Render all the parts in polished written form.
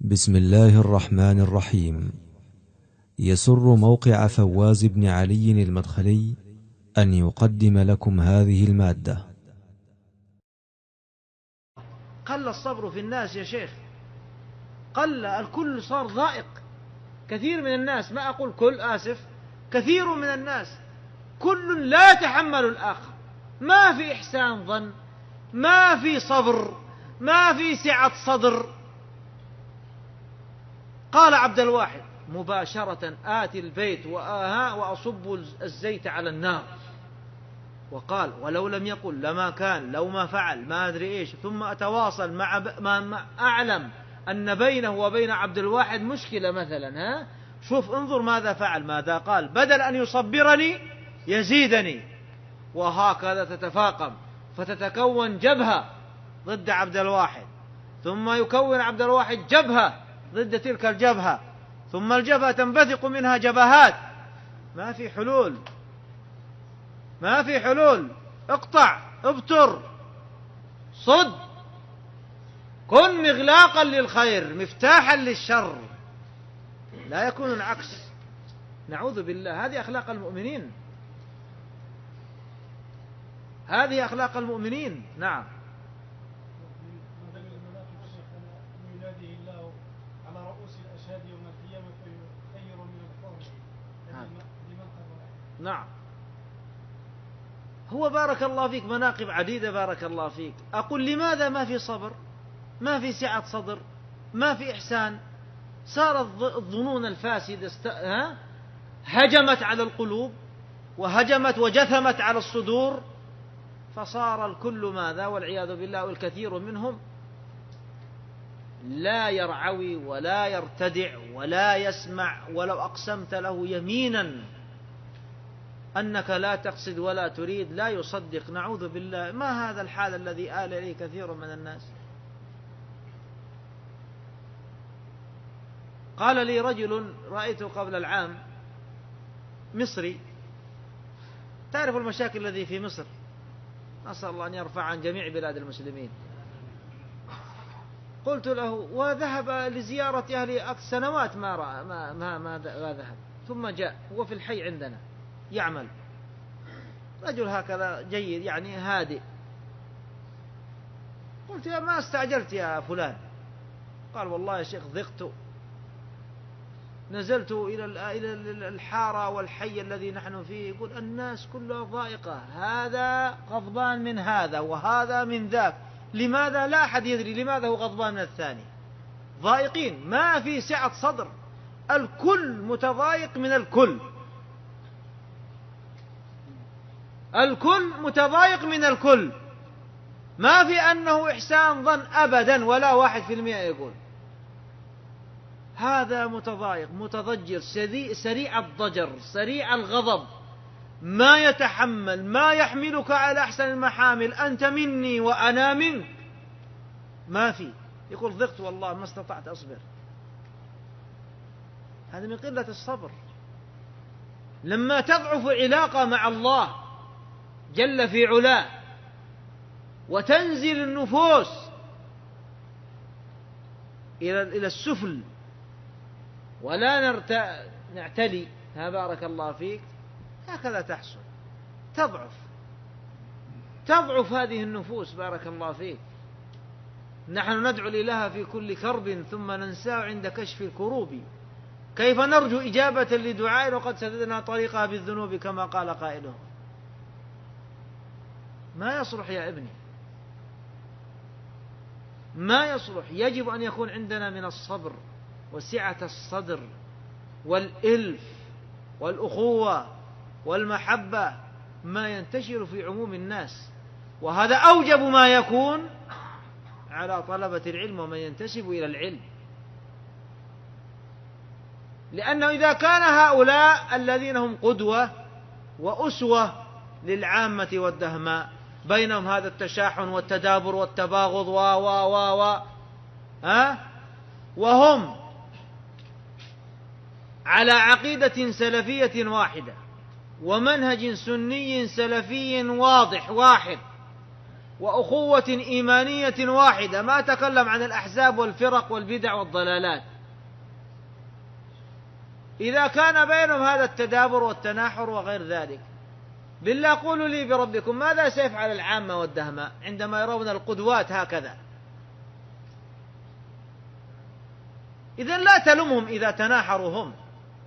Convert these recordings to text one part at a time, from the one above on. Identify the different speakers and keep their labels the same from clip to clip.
Speaker 1: بسم الله الرحمن الرحيم. يسر موقع فواز بن علي المدخلي أن يقدم لكم هذه المادة.
Speaker 2: قل الصبر في الناس يا شيخ، قل، الكل صار ضائق. كثير من الناس، ما أقول كل، آسف، كثير من الناس كل لا يتحمل الآخر، ما في إحسان ظن، ما في صبر، ما في سعة صدر. قال عبد الواحد مباشرة: آتي البيت وأصب الزيت على النار. وقال: ولو لم يقل لما كان، لو ما فعل، ما أدري إيش، ثم أتواصل مع ما أعلم أن بينه وبين عبد الواحد مشكلة مثلا، شوف انظر ماذا فعل، ماذا قال: بدل أن يصبرني يزيدني. وهكذا تتفاقم فتتكون جبهة ضد عبد الواحد، ثم يكون عبد الواحد جبهة ضد تلك الجبهة، ثم الجبهة تنبثق منها جبهات. ما في حلول، ما في حلول. اقطع، ابتر، صد، كن مغلاقا للخير مفتاحا للشر، لا يكون العكس. نعوذ بالله. هذه أخلاق المؤمنين، هذه أخلاق المؤمنين. نعم.
Speaker 3: يناديه الله على رؤوس الأشهاد يوم القيامة خير من القوم.
Speaker 2: نعم. هو بارك الله فيك مناقب عديدة، بارك الله فيك. أقول لماذا ما في صبر، ما في سعة صدر، ما في إحسان؟ صارت الظنون الفاسدة هجمت على القلوب، وهجمت وجثمت على الصدور، فصار الكل ماذا؟ والعياذ بالله. والكثير منهم لا يرعوي ولا يرتدع ولا يسمع، ولو أقسمت له يمينا أنك لا تقصد ولا تريد لا يصدق. نعوذ بالله. ما هذا الحال الذي آل إليه كثير من الناس؟ قال لي رجل رأيته قبل العام، مصري، تعرف المشاكل التي في مصر، نسأل الله أن يرفع عن جميع بلاد المسلمين. قلت له، وذهب لزيارة أهلي سنوات ما ذهب، ثم جاء، هو في الحي عندنا يعمل، رجل هكذا جيد يعني هادئ. قلت: يا ما استعجلت يا فلان؟ قال: والله يا شيخ ضقت، نزلت إلى الحارة والحي الذي نحن فيه، يقول الناس كلها ضائقة، هذا غضبان من هذا وهذا من ذاك. لماذا؟ لا أحد يدري لماذا هو غضبان من الثاني. ضائقين، ما في سعة صدر، الكل متضايق من الكل، الكل متضايق من الكل، ما في أنه إحسان ظن أبدا، ولا 1% يقول. هذا متضايق متضجر سريع الضجر سريع الغضب، ما يتحمل، ما يحملك على أحسن المحامل، أنت مني وأنا منك، ما في. يقول: ضغط والله ما استطعت أصبر. هذا من قلة الصبر. لما تضعف علاقة مع الله جل في علاه وتنزل النفوس إلى السفل ولا نعتلي، بارك الله فيك، هكذا تحصل، تضعف هذه النفوس، بارك الله فيك. نحن ندعو الإله في كل كرب ثم ننساه عند كشف الكروب، كيف نرجو إجابة لدعاء وقد سددنا طريقها بالذنوب، كما قال قائله. ما يصلح يا ابني، ما يصلح. يجب أن يكون عندنا من الصبر وسعة الصدر والإلف والأخوة والمحبة ما ينتشر في عموم الناس، وهذا أوجب ما يكون على طلبة العلم ومن ينتسب إلى العلم. لأنه إذا كان هؤلاء الذين هم قدوة وأسوة للعامة والدهماء بينهم هذا التشاحن والتدابر والتباغض وهم على عقيدة سلفية واحدة ومنهج سني سلفي واضح واحد، وأخوة إيمانية واحدة، ما تكلم عن الأحزاب والفرق والبدع والضلالات. إذا كان بينهم هذا التدابر والتناحر وغير ذلك، بالله قولوا لي بربكم ماذا سيفعل العامة والدهماء عندما يرون القدوات هكذا؟ إذن لا تلمهم إذا تناحروا هم،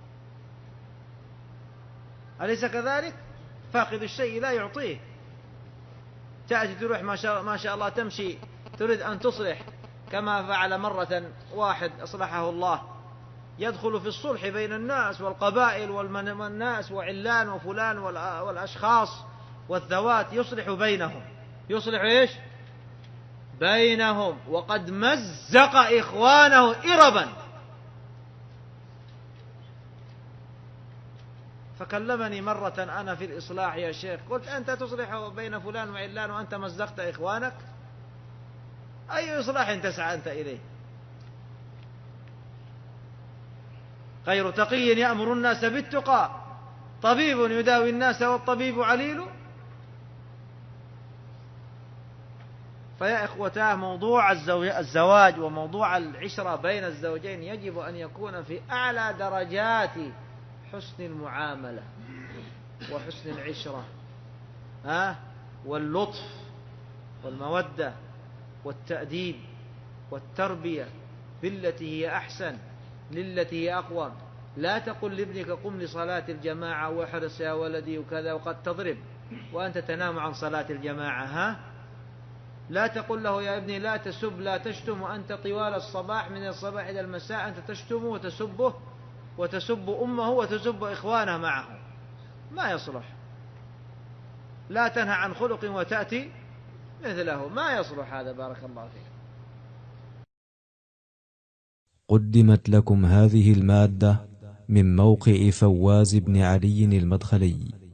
Speaker 2: أليس كذلك؟ فاقد الشيء لا يعطيه. تأتي تروح ما شاء الله تمشي تريد أن تصلح، كما فعل مرة واحد أصلحه الله، يدخل في الصلح بين الناس والقبائل والناس وعلان وفلان والأشخاص والذوات، يصلح بينهم. يصلح إيش؟ بينهم، وقد مزق إخوانه إربا. فكلمني مرة أنا في الإصلاح يا شيخ، قلت أنت تصلح بين فلان وعلان وأنت مزقت إخوانك؟ أي إصلاح تسعى أنت إليه؟ غير تقي يأمر الناس بالتقى، طبيب يداوي الناس والطبيب عليل. فيا إخوتاه، موضوع الزواج وموضوع العشرة بين الزوجين يجب أن يكون في أعلى درجات حسن المعاملة وحسن العشرة، واللطف والمودة والتأديب والتربية بالتي هي أحسن للتي هي أقوم. لا تقل لابنك قم لصلاة الجماعة واحرص يا ولدي وكذا وقد تضرب وأنت تنام عن صلاة الجماعة. لا تقل له يا ابني لا تسب لا تشتم وأنت طوال الصباح من الصباح إلى المساء أنت تشتمه وتسبه وتسب أمه وتسب إخوانه معه، ما يصلح. لا تنهى عن خلق وتأتي مثله، ما يصلح هذا. بارك الله فيك.
Speaker 1: قدمت لكم هذه المادة من موقع فواز بن علي المدخلي.